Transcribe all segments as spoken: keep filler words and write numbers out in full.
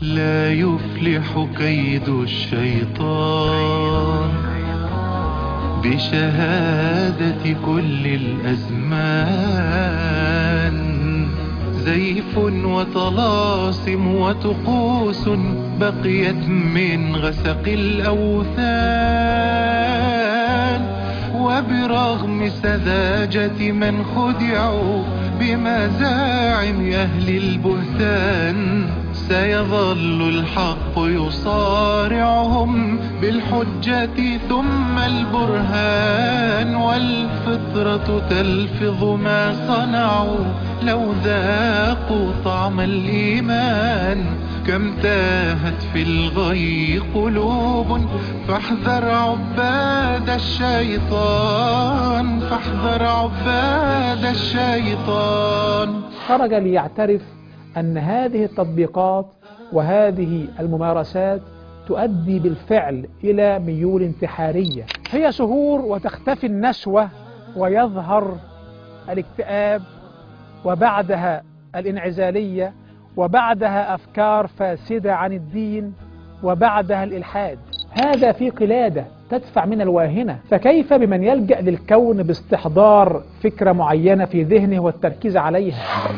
لا يفلح كيد الشيطان بشهادة كل الأزمان. زيف وطلاسم وطقوس بقيت من غسق الأوثان، وبرغم سذاجة من خدعوا بمزاعم أهل البهتان، سيظل الحق يصارعهم بالحجة ثم البرهان. والفطرة تلفظ ما صنعوا لو ذاقوا طعم الإيمان. كم تاهت في الغي قلوب فاحذر عباد الشيطان، فاحذر عباد الشيطان. خرج ليعترف أن هذه التطبيقات وهذه الممارسات تؤدي بالفعل إلى ميول انتحارية. هي شهور وتختفي النشوة ويظهر الاكتئاب، وبعدها الانعزالية، وبعدها أفكار فاسدة عن الدين، وبعدها الإلحاد. هذا في قلادة تدفع من الواهنة، فكيف بمن يلجأ للكون باستحضار فكرة معينة في ذهنه والتركيز عليها؟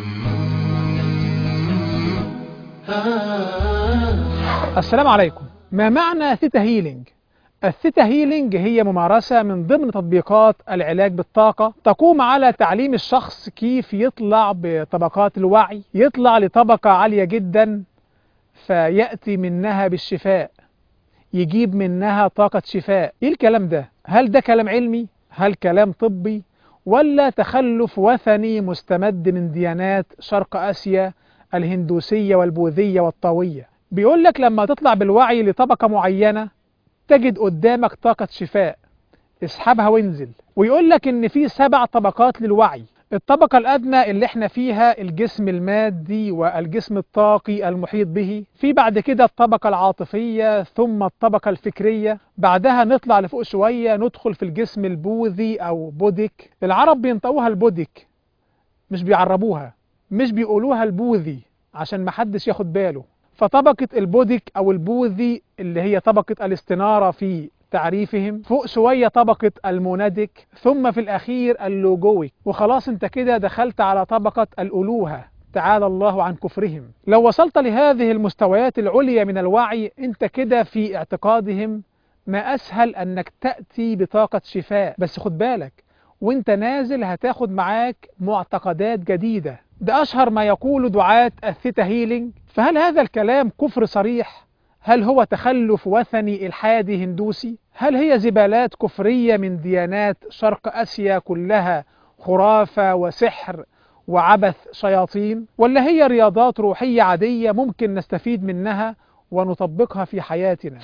السلام عليكم. ما معنى ثيتا هيلينج؟ الثيتا هيلينج هي ممارسة من ضمن تطبيقات العلاج بالطاقة، تقوم على تعليم الشخص كيف يطلع بطبقات الوعي، يطلع لطبقة عالية جدا فيأتي منها بالشفاء، يجيب منها طاقة شفاء. ايه الكلام ده؟ هل ده كلام علمي؟ هل كلام طبي؟ ولا تخلف وثني مستمد من ديانات شرق آسيا الهندوسية والبوذية والطاوية؟ بيقول لك لما تطلع بالوعي لطبقة معينة تجد قدامك طاقة شفاء، اسحبها وانزل. ويقول لك ان في سبع طبقات للوعي. الطبقة الأدنى اللي احنا فيها الجسم المادي والجسم الطاقي المحيط به، في بعد كده الطبقة العاطفية، ثم الطبقة الفكرية، بعدها نطلع لفوق شوية ندخل في الجسم البوذي أو بوديك. العرب بينطقوها البوديك، مش بيعربوها، مش بيقولوها البوذي عشان محدش ياخد باله. فطبقة البوديك أو البوذي اللي هي طبقة الاستنارة في تعريفهم، فوق شوية طبقة الموناديك، ثم في الأخير اللوجويك. وخلاص انت كده دخلت على طبقة الألوهة، تعالى الله عن كفرهم. لو وصلت لهذه المستويات العليا من الوعي، انت كده في اعتقادهم ما أسهل أنك تأتي بطاقة شفاء. بس خد بالك، وانت نازل هتاخد معاك معتقدات جديدة. ده أشهر ما يقول دعاة الثيتا هيلينج. فهل هذا الكلام كفر صريح؟ هل هو تخلف وثني إلحادي هندوسي؟ هل هي زبالات كفرية من ديانات شرق آسيا كلها خرافة وسحر وعبث شياطين؟ ولا هي رياضات روحية عادية ممكن نستفيد منها ونطبقها في حياتنا؟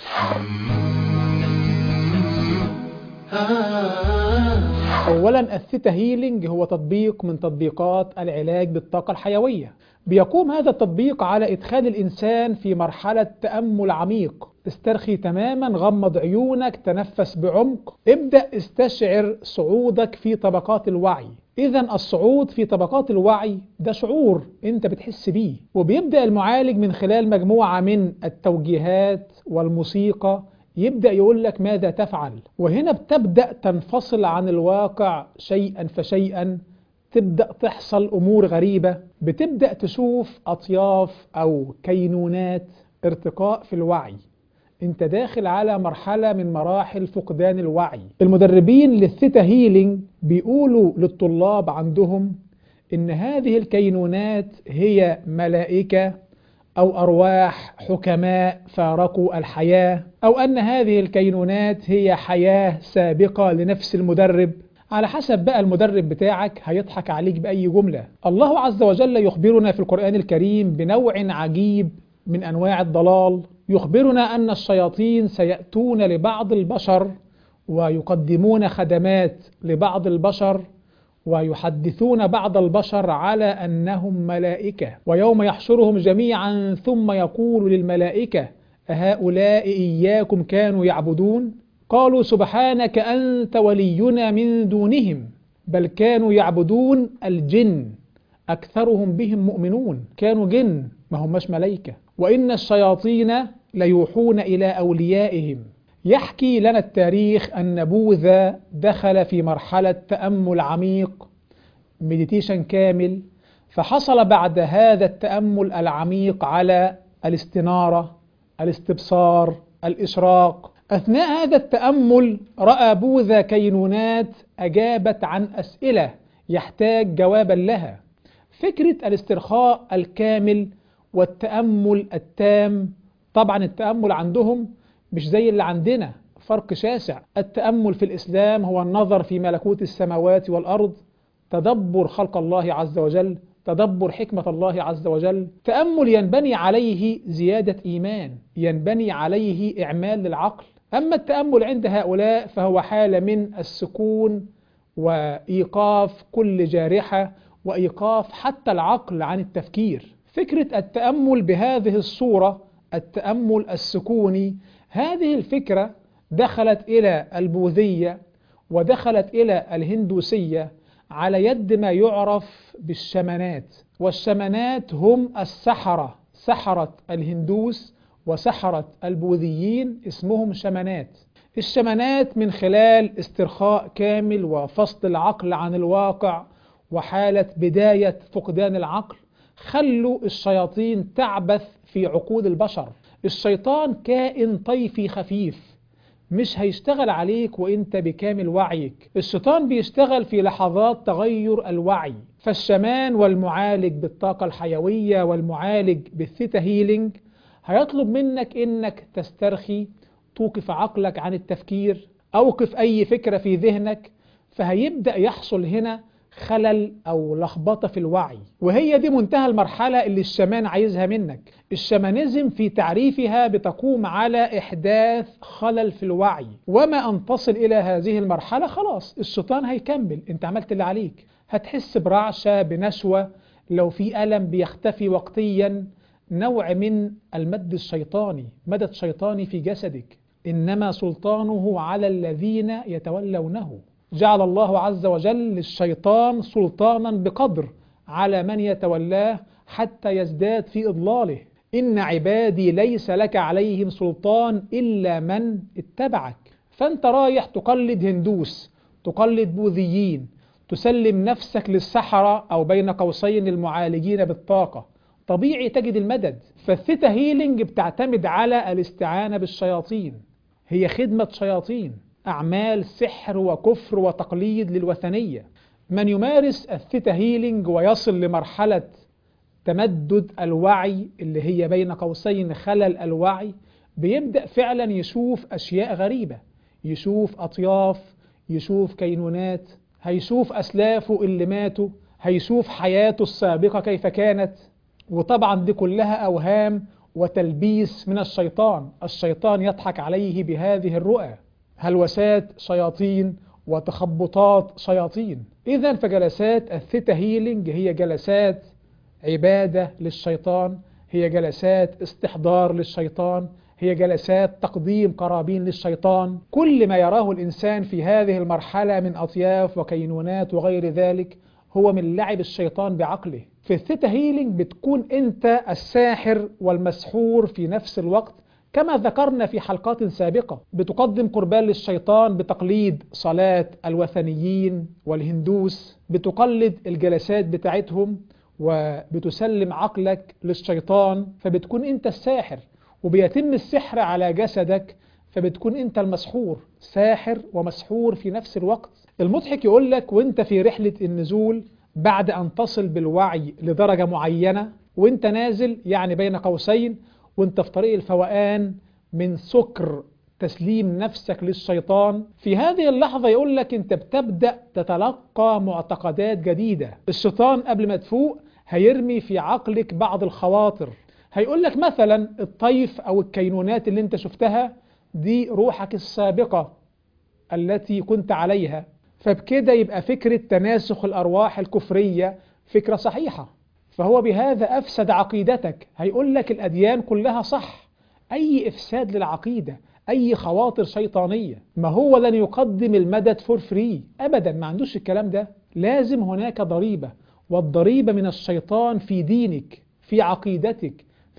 أولا، الثيتا هيلينج هو تطبيق من تطبيقات العلاج بالطاقة الحيوية. بيقوم هذا التطبيق على إدخال الإنسان في مرحلة تأمل عميق. استرخي تماما، غمض عيونك، تنفس بعمق، ابدأ استشعر صعودك في طبقات الوعي. إذن الصعود في طبقات الوعي ده شعور أنت بتحس بيه، وبيبدأ المعالج من خلال مجموعة من التوجيهات والموسيقى يبدأ يقول لك ماذا تفعل. وهنا بتبدأ تنفصل عن الواقع شيئا فشيئا، تبدأ تحصل أمور غريبة، بتبدأ تشوف أطياف أو كينونات ارتقاء في الوعي. انت داخل على مرحلة من مراحل فقدان الوعي. المدربين للثيتا هيلينج بيقولوا للطلاب عندهم إن هذه الكينونات هي ملائكة أو أرواح حكماء فارقوا الحياة، أو أن هذه الكينونات هي حياة سابقة لنفس المدرب. على حسب بقى المدرب بتاعك هيضحك عليك بأي جملة. الله عز وجل يخبرنا في القرآن الكريم بنوع عجيب من أنواع الضلال. يخبرنا أن الشياطين سيأتون لبعض البشر ويقدمون خدمات لبعض البشر ويحدثون بعض البشر على أنهم ملائكة، ويوم يحشرهم جميعا ثم يقول للملائكة أهؤلاء إياكم كانوا يعبدون؟ قالوا سبحانك أنت ولينا من دونهم بل كانوا يعبدون الجن أكثرهم بهم مؤمنون. كانوا جن ما هماش ملائكة. وإن الشياطين ليوحون إلى أوليائهم. يحكي لنا التاريخ أن بوذا دخل في مرحلة تأمل عميق، مديتيشن كامل، فحصل بعد هذا التأمل العميق على الاستنارة، الاستبصار، الإشراق. أثناء هذا التأمل رأى بوذا كينونات أجابت عن أسئلة يحتاج جوابا لها. فكرة الاسترخاء الكامل والتأمل التام، طبعا التأمل عندهم مش زي اللي عندنا، فرق شاسع. التأمل في الإسلام هو النظر في ملكوت السماوات والأرض، تدبر خلق الله عز وجل، تدبر حكمة الله عز وجل. تأمل ينبني عليه زيادة إيمان، ينبني عليه إعمال للعقل. أما التأمل عند هؤلاء فهو حالة من السكون وإيقاف كل جارحة وإيقاف حتى العقل عن التفكير. فكرة التأمل بهذه الصورة، التأمل السكوني، هذه الفكرة دخلت إلى البوذية ودخلت إلى الهندوسية على يد ما يعرف بالشمانات. والشمانات هم السحرة، سحرة الهندوس وسحرة البوذيين اسمهم شمانات. الشمانات من خلال استرخاء كامل وفصل العقل عن الواقع وحالة بداية فقدان العقل خلوا الشياطين تعبث في عقول البشر. الشيطان كائن طيفي خفيف، مش هيشتغل عليك وانت بكامل وعيك. الشيطان بيشتغل في لحظات تغير الوعي. فالشمان والمعالج بالطاقة الحيوية والمعالج بالثيتا هيلينج هيطلب منك انك تسترخي، توقف عقلك عن التفكير، اوقف اي فكرة في ذهنك، فهيبدأ يحصل هنا خلل أو لخبطة في الوعي. وهي دي منتهى المرحلة اللي الشمان عايزها منك. الشمانيزم في تعريفها بتقوم على إحداث خلل في الوعي، وما أن تصل إلى هذه المرحلة خلاص الشيطان هيكمل، انت عملت اللي عليك. هتحس برعشة، بنشوة، لو في ألم بيختفي وقتيا، نوع من المد الشيطاني، مدد شيطاني في جسدك. إنما سلطانه على الذين يتولونه. جعل الله عز وجل للشيطان سلطانا بقدر على من يتولاه حتى يزداد في إضلاله. إن عبادي ليس لك عليهم سلطان إلا من اتبعك. فأنت رايح تقلد هندوس، تقلد بوذيين، تسلم نفسك للسحرة أو بين قوسين المعالجين بالطاقة، طبيعي تجد المدد. فالثيتا هيلينج بتعتمد على الاستعانة بالشياطين، هي خدمة شياطين، أعمال سحر وكفر وتقليد للوثنية. من يمارس الثيتا هيلينج ويصل لمرحلة تمدد الوعي اللي هي بين قوسين خلل الوعي، بيبدأ فعلا يشوف أشياء غريبة، يشوف أطياف، يشوف كينونات، هيشوف أسلافه اللي ماتوا، هيشوف حياته السابقة كيف كانت. وطبعا دي كلها أوهام وتلبيس من الشيطان. الشيطان يضحك عليه بهذه الرؤى، هلوسات شياطين وتخبطات شياطين. إذن فجلسات الثيتا هيلينج هي جلسات عبادة للشيطان، هي جلسات استحضار للشيطان، هي جلسات تقديم قرابين للشيطان. كل ما يراه الإنسان في هذه المرحلة من أطياف وكينونات وغير ذلك هو من لعب الشيطان بعقله. في الثيتا هيلينج بتكون أنت الساحر والمسحور في نفس الوقت، كما ذكرنا في حلقات سابقة. بتقدم قربان للشيطان بتقليد صلاة الوثنيين والهندوس، بتقلد الجلسات بتاعتهم وبتسلم عقلك للشيطان، فبتكون انت الساحر وبيتم السحر على جسدك، فبتكون انت المسحور، ساحر ومسحور في نفس الوقت. المضحك يقول لك وانت في رحلة النزول بعد ان تصل بالوعي لدرجة معينة، وانت نازل يعني بين قوسين وانت في طريق الفوقان من سكر تسليم نفسك للشيطان، في هذه اللحظة يقول لك انت بتبدأ تتلقى معتقدات جديدة. الشيطان قبل ما تفوق هيرمي في عقلك بعض الخواطر، هيقول لك مثلا الطيف او الكينونات اللي انت شفتها دي روحك السابقة التي كنت عليها، فبكده يبقى فكرة تناسخ الارواح الكفرية فكرة صحيحة، فهو بهذا أفسد عقيدتك. هيقول لك الأديان كلها صح، أي إفساد للعقيدة، أي خواطر شيطانية، ما هو لن يقدم المدد فور فري أبدا، ما عندوش الكلام ده، لازم هناك ضريبة، والضريبة من الشيطان في دينك، في عقيدتك،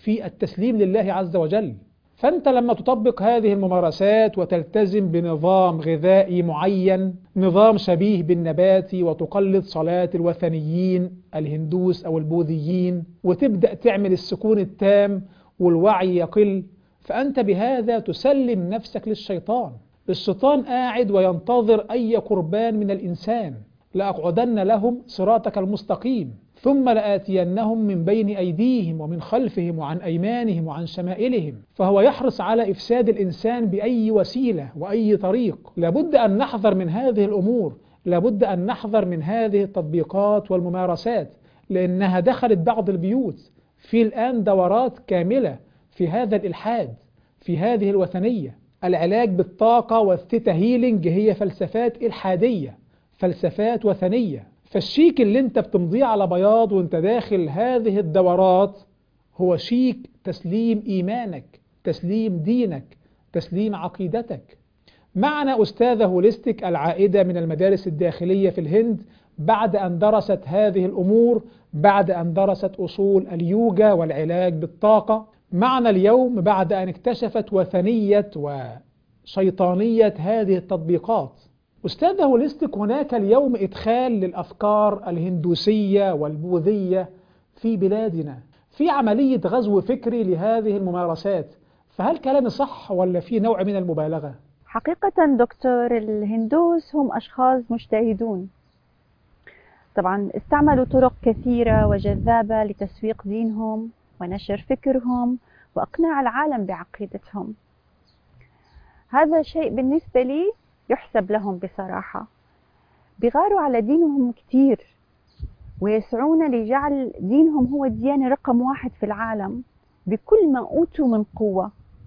في التسليم لله عز وجل. فأنت لما تطبق هذه الممارسات وتلتزم بنظام غذائي معين، نظام شبيه بالنبات، وتقلد صلاة الوثنيين الهندوس أو البوذيين، وتبدأ تعمل السكون التام والوعي يقل، فأنت بهذا تسلم نفسك للشيطان. الشيطان قاعد وينتظر أي قربان من الإنسان. لأقعدن لهم صراطك المستقيم ثم لآتينهم من بين أيديهم ومن خلفهم وعن أيمانهم وعن شمائلهم. فهو يحرص على إفساد الإنسان بأي وسيلة وأي طريق. لابد أن نحذر من هذه الأمور، لابد أن نحذر من هذه التطبيقات والممارسات، لأنها دخلت بعض البيوت. في الآن دورات كاملة في هذا الإلحاد، في هذه الوثنية. العلاج بالطاقة والثيتا هيلينج هي فلسفات إلحادية، فلسفات وثنية. فالشيك اللي انت بتمضيه على بياض وانت داخل هذه الدورات هو شيك تسليم إيمانك، تسليم دينك، تسليم عقيدتك. معنا أستاذة هوليستيك العائدة من المدارس الداخلية في الهند بعد أن درست هذه الأمور، بعد أن درست أصول اليوجا والعلاج بالطاقة. معنا اليوم بعد أن اكتشفت وثنية وشيطانية هذه التطبيقات. أستاذة هوليستيك، هناك اليوم إدخال للأفكار الهندوسية والبوذية في بلادنا، في عملية غزو فكري لهذه الممارسات، فهل كلامي صح ولا في نوع من المبالغة؟ حقيقة دكتور، الهندوس هم أشخاص مجتهدون، طبعا استعملوا طرق كثيرة وجذابة لتسويق دينهم ونشر فكرهم وإقناع العالم بعقيدتهم. هذا شيء بالنسبة لي يحسب لهم بصراحة. بيغاروا على دينهم كتير ويسعون لجعل دينهم هو الديانة رقم واحد في العالم بكل ما أوتوا من قوة.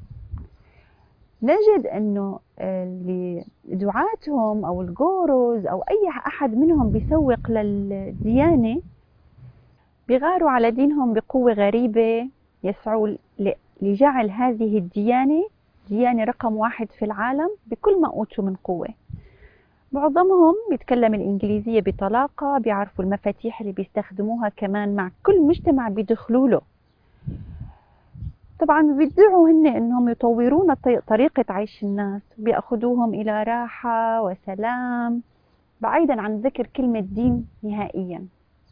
نجد أنه دعاتهم أو الجوروز أو أي أحد منهم بيسوق للديانة بيغاروا على دينهم بقوة غريبة، يسعوا لجعل هذه الديانة ديانة رقم واحد في العالم بكل ما أوتوا من قوة. معظمهم بيتكلم الإنجليزية بطلاقة، بيعرفوا المفاتيح اللي بيستخدموها كمان مع كل مجتمع بيدخلوا له. طبعا بيدعوا هن أنهم يطورون طريقة عيش الناس، بيأخذوهم إلى راحة وسلام بعيدا عن ذكر كلمة دين نهائيا.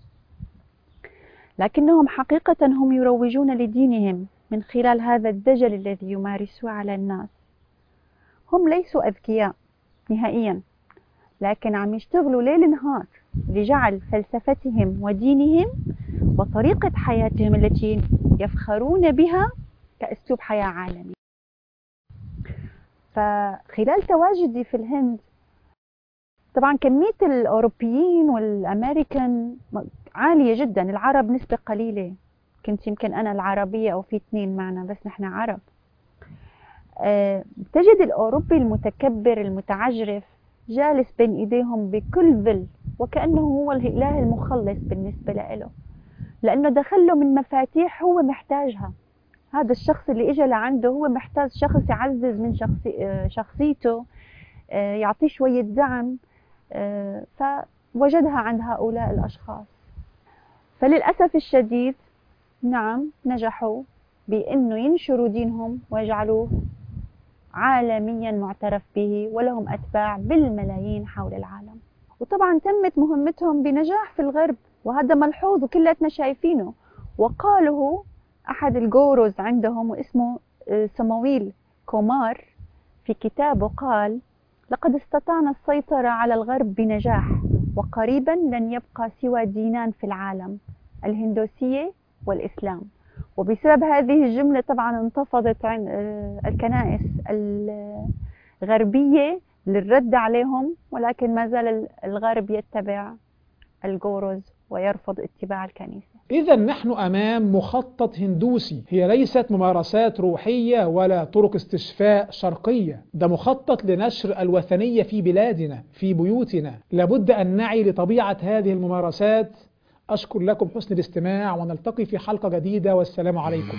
لكنهم حقيقة هم يروجون لدينهم من خلال هذا الدجل الذي يمارسوه على الناس. هم ليسوا أذكياء نهائيا، لكن عم يشتغلوا ليل نهار لجعل فلسفتهم ودينهم وطريقة حياتهم التي يفخرون بها كأسلوب حياة عالمي. فخلال تواجدي في الهند طبعا كمية الأوروبيين والأمريكان عالية جدا، العرب نسبة قليلة، كنت يمكن أنا العربية أو في اثنين معنا بس نحن عرب. أه تجد الأوروبي المتكبر المتعجرف جالس بين إيديهم بكل ذل وكأنه هو الإله المخلص بالنسبة له، لأنه دخله من مفاتيح هو محتاجها. هذا الشخص اللي إجا لعنده هو محتاج شخص يعزز من شخصي شخصيته، أه يعطيه شوية دعم، أه فوجدها عند هؤلاء الأشخاص. فللأسف الشديد نعم نجحوا بأنه ينشروا دينهم ويجعلوه عالميا معترف به ولهم أتباع بالملايين حول العالم. وطبعا تمت مهمتهم بنجاح في الغرب، وهذا ملحوظ وكلتنا شايفينه. وقاله أحد الجوروز عندهم واسمه سمويل كومار في كتابه، قال: لقد استطعنا السيطرة على الغرب بنجاح، وقريبا لن يبقى سوى دينان في العالم، الهندوسية والإسلام. وبسبب هذه الجملة طبعا انتفضت عن الكنائس الغربية للرد عليهم، ولكن ما زال الغرب يتبع الجوروز ويرفض اتباع الكنيسة. إذا نحن أمام مخطط هندوسي، هي ليست ممارسات روحية ولا طرق استشفاء شرقية، ده مخطط لنشر الوثنية في بلادنا في بيوتنا. لابد أن نعي لطبيعة هذه الممارسات. أشكر لكم حسن الاستماع ونلتقي في حلقة جديدة، والسلام عليكم.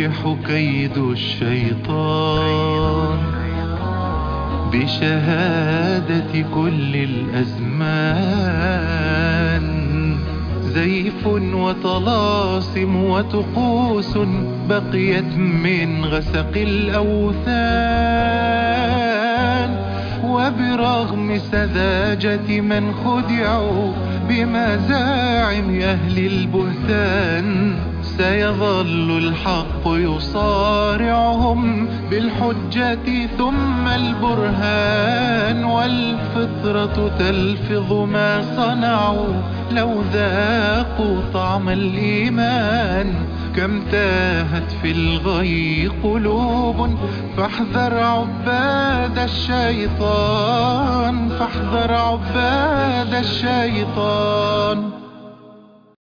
يفلح كيد الشيطان بشهادة كل الأزمان. زيف وطلاسم وطقوس بقيت من غسق الأوثان، وبرغم سذاجة من خدعوا بمزاعم أهل البهتان، سيظل الحق يصارعهم بالحجة ثم البرهان. والفطرة تلفظ ما صنعوا لو ذاقوا طعم الإيمان. كم تاهت في الغي قلوب فاحذر عباد الشيطان، فاحذر عباد الشيطان.